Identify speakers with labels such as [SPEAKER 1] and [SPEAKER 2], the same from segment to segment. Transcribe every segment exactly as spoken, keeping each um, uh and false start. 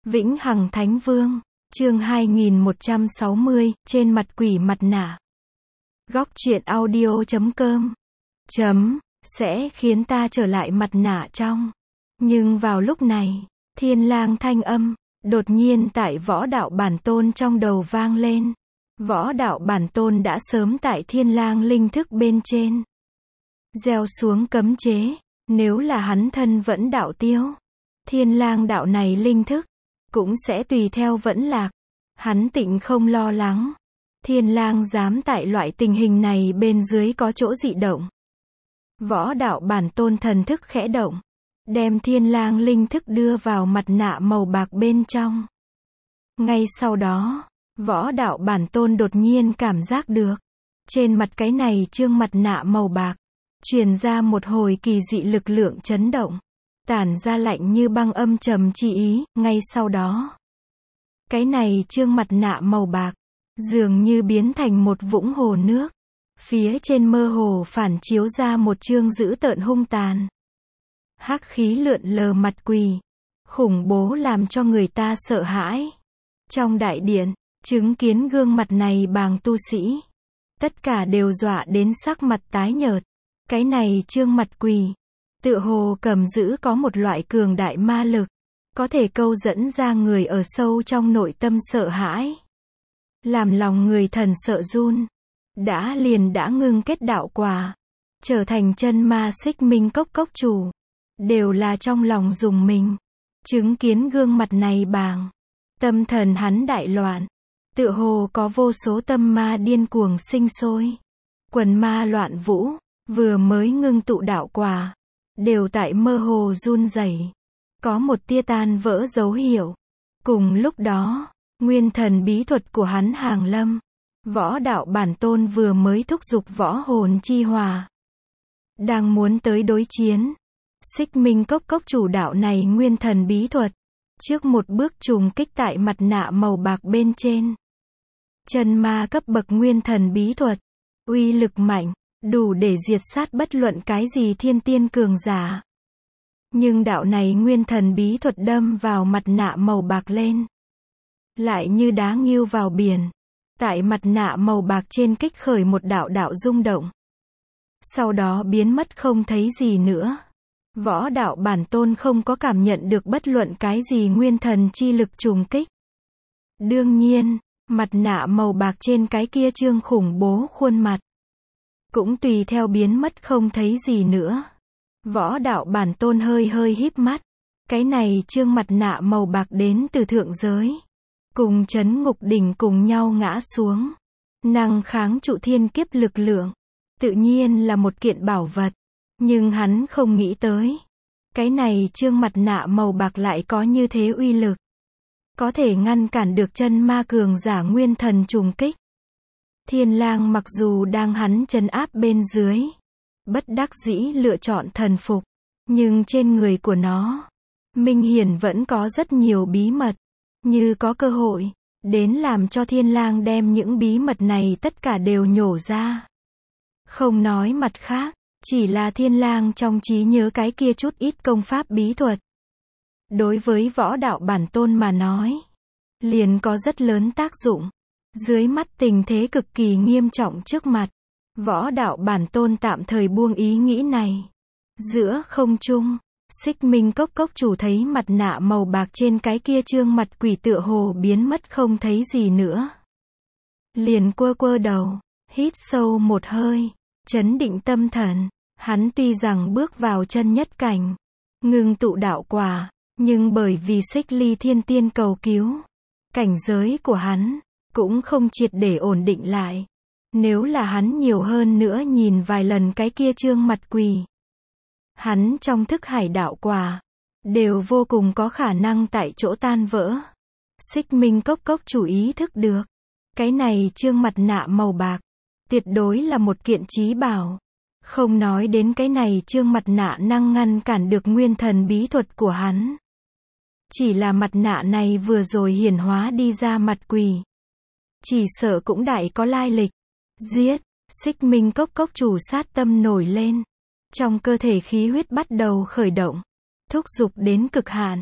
[SPEAKER 1] Vĩnh Hằng Thánh Vương, chương hai nghìn một trăm sáu mươi, trên mặt quỷ mặt nạ. Góc truyện audio chấm com chấm sẽ khiến ta trở lại mặt nạ trong. Nhưng vào lúc này, thiên lang thanh âm đột nhiên tại võ đạo bản tôn trong đầu vang lên. Võ đạo bản tôn đã sớm tại thiên lang linh thức bên trên gieo xuống cấm chế, nếu là hắn thân vẫn đạo tiêu, thiên lang đạo này linh thức cũng sẽ tùy theo vẫn lạc. Hắn tịnh không lo lắng thiên lang dám tại loại tình hình này bên dưới có chỗ dị động. Võ đạo bản tôn thần thức khẽ động, đem thiên lang linh thức đưa vào mặt nạ màu bạc bên trong. Ngay sau đó, võ đạo bản tôn đột nhiên cảm giác được, trên mặt cái này trương mặt nạ màu bạc, truyền ra một hồi kỳ dị lực lượng chấn động, tản ra lạnh như băng âm trầm chi ý. Ngay sau đó, cái này trương mặt nạ màu bạc, dường như biến thành một vũng hồ nước, phía trên mơ hồ phản chiếu ra một trương dữ tợn hung tàn. Hắc khí lượn lờ mặt quỷ, khủng bố làm cho người ta sợ hãi. Trong đại điện, chứng kiến gương mặt này bàng tu sĩ, tất cả đều dọa đến sắc mặt tái nhợt. Cái này trương mặt quỷ, tựa hồ cầm giữ có một loại cường đại ma lực, có thể câu dẫn ra người ở sâu trong nội tâm sợ hãi, làm lòng người thần sợ run. Đã liền đã ngưng kết đạo quả, trở thành chân ma Xích Minh Cốc cốc chủ, đều là trong lòng dùng mình. Chứng kiến gương mặt này bàng, tâm thần hắn đại loạn, tựa hồ có vô số tâm ma điên cuồng sinh sôi, quần ma loạn vũ, vừa mới ngưng tụ đạo quả, đều tại mơ hồ run rẩy, có một tia tan vỡ dấu hiệu. Cùng lúc đó, nguyên thần bí thuật của hắn hàng lâm, võ đạo bản tôn vừa mới thúc giục võ hồn chi hòa, đang muốn tới đối chiến Xích Minh Cốc cốc chủ đạo này nguyên thần bí thuật, trước một bước trùng kích tại mặt nạ màu bạc bên trên. Chân ma cấp bậc nguyên thần bí thuật, uy lực mạnh, đủ để diệt sát bất luận cái gì thiên tiên cường giả. Nhưng đạo này nguyên thần bí thuật đâm vào mặt nạ màu bạc lên, lại như đá nghiêu vào biển, tại mặt nạ màu bạc trên kích khởi một đạo đạo rung động, sau đó biến mất không thấy gì nữa. Võ đạo bản tôn không có cảm nhận được bất luận cái gì nguyên thần chi lực trùng kích. Đương nhiên, mặt nạ màu bạc trên cái kia trương khủng bố khuôn mặt cũng tùy theo biến mất không thấy gì nữa. Võ đạo bản tôn hơi hơi híp mắt, cái này trương mặt nạ màu bạc đến từ thượng giới, cùng chấn ngục đỉnh cùng nhau ngã xuống, năng kháng trụ thiên kiếp lực lượng, tự nhiên là một kiện bảo vật. Nhưng hắn không nghĩ tới, cái này trương mặt nạ màu bạc lại có như thế uy lực, có thể ngăn cản được chân ma cường giả nguyên thần trùng kích. Thiên lang mặc dù đang hắn trấn áp bên dưới, bất đắc dĩ lựa chọn thần phục, nhưng trên người của nó, minh hiển vẫn có rất nhiều bí mật, như có cơ hội, đến làm cho thiên lang đem những bí mật này tất cả đều nhổ ra. Không nói mặt khác, chỉ là thiên lang trong trí nhớ cái kia chút ít công pháp bí thuật, đối với võ đạo bản tôn mà nói, liền có rất lớn tác dụng. Dưới mắt tình thế cực kỳ nghiêm trọng trước mặt, võ đạo bản tôn tạm thời buông ý nghĩ này. Giữa không trung, Xích Minh Cốc cốc chủ thấy mặt nạ màu bạc trên cái kia trương mặt quỷ tựa hồ biến mất không thấy gì nữa, liền quơ quơ đầu, hít sâu một hơi, chấn định tâm thần. Hắn tuy rằng bước vào chân nhất cảnh, ngưng tụ đạo quả, nhưng bởi vì xích ly thiên tiên cầu cứu, cảnh giới của hắn cũng không triệt để ổn định lại. Nếu là hắn nhiều hơn nữa nhìn vài lần cái kia trương mặt quỷ, hắn trong thức hải đạo quả đều vô cùng có khả năng tại chỗ tan vỡ. Xích Minh Cốc cốc chủ ý thức được, cái này trương mặt nạ màu bạc tuyệt đối là một kiện chí bảo. Không nói đến cái này trương mặt nạ năng ngăn cản được nguyên thần bí thuật của hắn, chỉ là mặt nạ này vừa rồi hiển hóa đi ra mặt quỷ, chỉ sợ cũng đại có lai lịch. Giết! Xích Minh Cốc cốc chủ sát tâm nổi lên, trong cơ thể khí huyết bắt đầu khởi động, thúc giục đến cực hạn.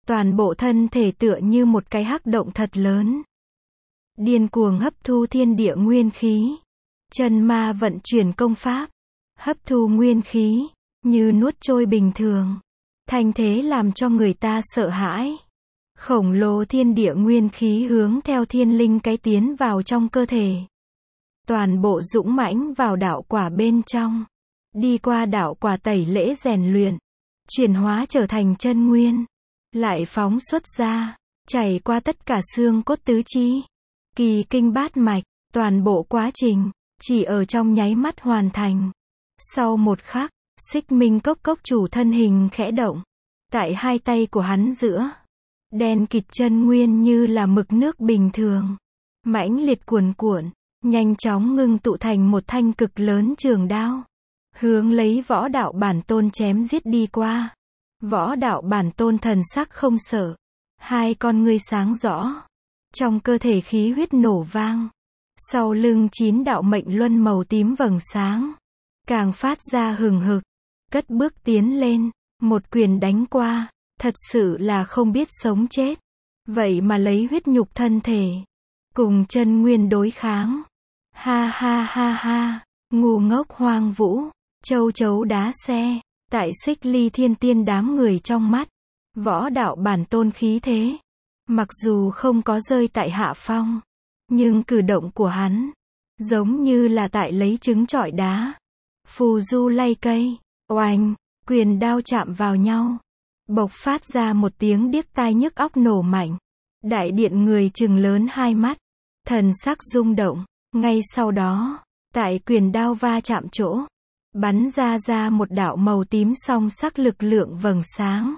[SPEAKER 1] Toàn bộ thân thể tựa như một cái hắc động thật lớn. Điên cuồng hấp thu thiên địa nguyên khí. Chân ma vận chuyển công pháp. Hấp thu nguyên khí, như nuốt trôi bình thường. Thanh thế làm cho người ta sợ hãi. Khổng lồ thiên địa nguyên khí hướng theo thiên linh cái tiến vào trong cơ thể. Toàn bộ dũng mãnh vào đạo quả bên trong. Đi qua đạo quả tẩy lễ rèn luyện. Chuyển hóa trở thành chân nguyên. Lại phóng xuất ra. Chảy qua tất cả xương cốt tứ chi. Kỳ kinh bát mạch. Toàn bộ quá trình. Chỉ ở trong nháy mắt hoàn thành. Sau một khắc. Xích Minh Cốc Cốc chủ thân hình khẽ động. Tại hai tay của hắn giữa. Đen kịt chân nguyên như là mực nước bình thường. Mãnh liệt cuồn cuộn. Nhanh chóng ngưng tụ thành một thanh cực lớn trường đao. Hướng lấy võ đạo bản tôn chém giết đi qua. Võ đạo bản tôn thần sắc không sợ. Hai con ngươi sáng rõ. Trong cơ thể khí huyết nổ vang. Sau lưng chín đạo mệnh luân màu tím vầng sáng. Càng phát ra hừng hực. Cất bước tiến lên. Một quyền đánh qua. Thật sự là không biết sống chết. Vậy mà lấy huyết nhục thân thể. Cùng chân nguyên đối kháng. Ha ha ha ha. Ngu ngốc hoang vũ. Châu chấu đá xe. Tại Xích Ly Thiên Tiên đám người trong mắt. Võ đạo bản tôn khí thế. Mặc dù không có rơi tại hạ phong. Nhưng cử động của hắn. Giống như là tại lấy trứng trọi đá. Phù du lay cây. Oanh. Quyền đao chạm vào nhau. Bộc phát ra một tiếng điếc tai nhức óc nổ mạnh. Đại điện người trừng lớn hai mắt. Thần sắc rung động. Ngay sau đó. Tại quyền đao va chạm chỗ. Bắn ra ra một đạo màu tím song sắc lực lượng vầng sáng.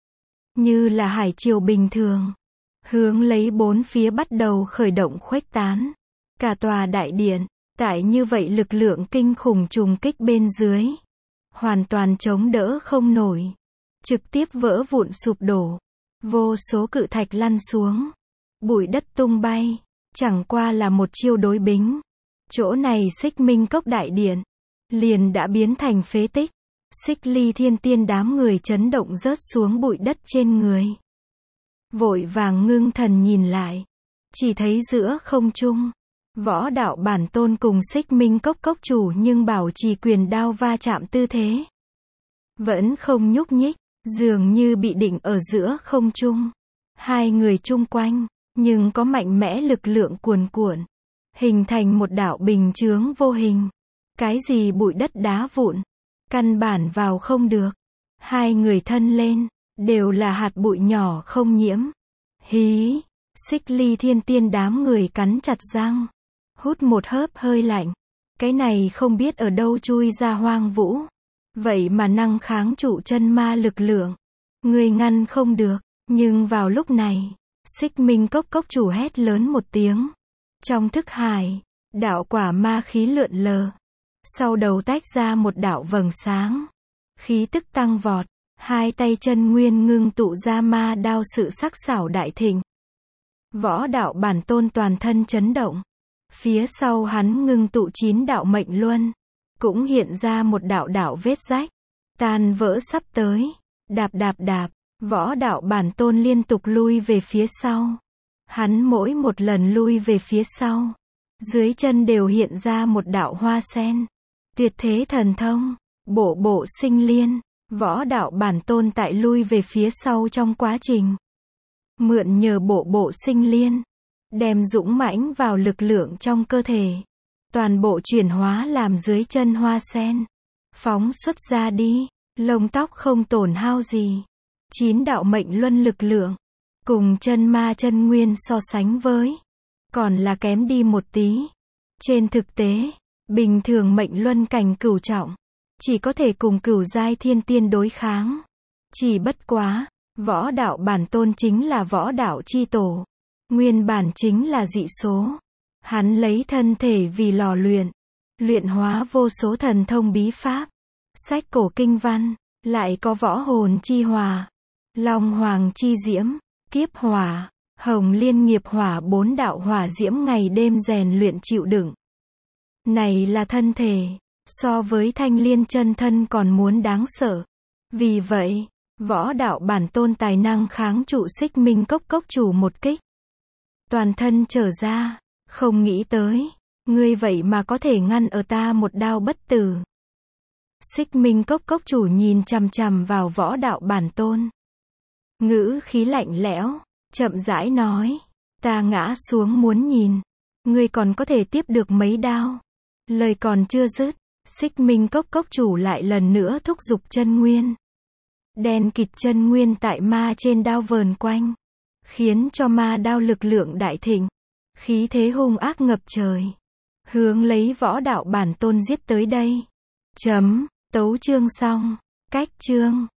[SPEAKER 1] Như là hải triều bình thường. Hướng lấy bốn phía bắt đầu khởi động khuếch tán. Cả tòa đại điện. Tại như vậy lực lượng kinh khủng trùng kích bên dưới. Hoàn toàn chống đỡ không nổi. Trực tiếp vỡ vụn sụp đổ. Vô số cự thạch lăn xuống. Bụi đất tung bay. Chẳng qua là một chiêu đối bính. Chỗ này Xích Minh Cốc đại điện. Liền đã biến thành phế tích. Xích Ly Thiên Tiên đám người chấn động rớt xuống bụi đất trên người. Vội vàng ngưng thần nhìn lại. Chỉ thấy giữa không trung. Võ đạo bản tôn cùng Xích Minh Cốc Cốc chủ nhưng bảo trì quyền đao va chạm tư thế. Vẫn không nhúc nhích. Dường như bị định ở giữa không trung. Hai người chung quanh. Nhưng có mạnh mẽ lực lượng cuồn cuộn. Hình thành một đạo bình chướng vô hình. Cái gì bụi đất đá vụn. Căn bản vào không được. Hai người thân lên. Đều là hạt bụi nhỏ không nhiễm. Hí. Xích Ly Thiên Tiên đám người cắn chặt răng. Hút một hớp hơi lạnh. Cái này không biết ở đâu chui ra hoang vũ. Vậy mà năng kháng trụ chân ma lực lượng. Người ngăn không được. Nhưng vào lúc này. Xích Minh Cốc Cốc chủ hét lớn một tiếng. Trong thức hải. Đạo quả ma khí lượn lờ. Sau đầu tách ra một đạo vầng sáng. Khí tức tăng vọt. Hai tay chân nguyên ngưng tụ ra ma đao sự sắc sảo đại thịnh. Võ đạo bản tôn toàn thân chấn động. Phía sau hắn ngưng tụ chín đạo mệnh luân. Cũng hiện ra một đạo đạo vết rách. Tan vỡ sắp tới. Đạp đạp đạp. Võ đạo bản tôn liên tục lui về phía sau. Hắn mỗi một lần lui về phía sau. Dưới chân đều hiện ra một đạo hoa sen. Tuyệt thế thần thông. Bộ bộ sinh liên. Võ đạo bản tôn tại lui về phía sau trong quá trình. Mượn nhờ bộ bộ sinh liên. Đem dũng mãnh vào lực lượng trong cơ thể. Toàn bộ chuyển hóa làm dưới chân hoa sen. Phóng xuất ra đi. Lông tóc không tổn hao gì. Chín đạo mệnh luân lực lượng. Cùng chân ma chân nguyên so sánh với. Còn là kém đi một tí. Trên thực tế. Bình thường mệnh luân cảnh cửu trọng. Chỉ có thể cùng cửu giai thiên tiên đối kháng. Chỉ bất quá. Võ đạo bản tôn chính là võ đạo chi tổ. Nguyên bản chính là dị số. Hắn lấy thân thể vì lò luyện. Luyện hóa vô số thần thông bí pháp. Sách cổ kinh văn. Lại có võ hồn chi hòa. Long hoàng chi diễm. Kiếp hỏa. Hồng liên nghiệp hỏa bốn đạo hỏa diễm ngày đêm rèn luyện chịu đựng. Này là thân thể. So với thanh liên chân thân còn muốn đáng sợ. Vì vậy. Võ đạo bản tôn tài năng kháng trụ Xích Minh Cốc Cốc chủ một kích. Toàn thân trở ra, không nghĩ tới, ngươi vậy mà có thể ngăn ở ta một đao bất tử. Xích Minh Cốc Cốc chủ nhìn chằm chằm vào võ đạo bản tôn. Ngữ khí lạnh lẽo, chậm rãi nói, ta ngã xuống muốn nhìn, ngươi còn có thể tiếp được mấy đao. Lời còn chưa dứt, Xích Minh Cốc Cốc chủ lại lần nữa thúc giục chân nguyên. Đen kịt chân nguyên tại ma trên đao vờn quanh, khiến cho ma đao lực lượng đại thịnh, khí thế hung ác ngập trời, hướng lấy võ đạo bản tôn giết tới đây. Chấm, tấu chương xong, cách chương.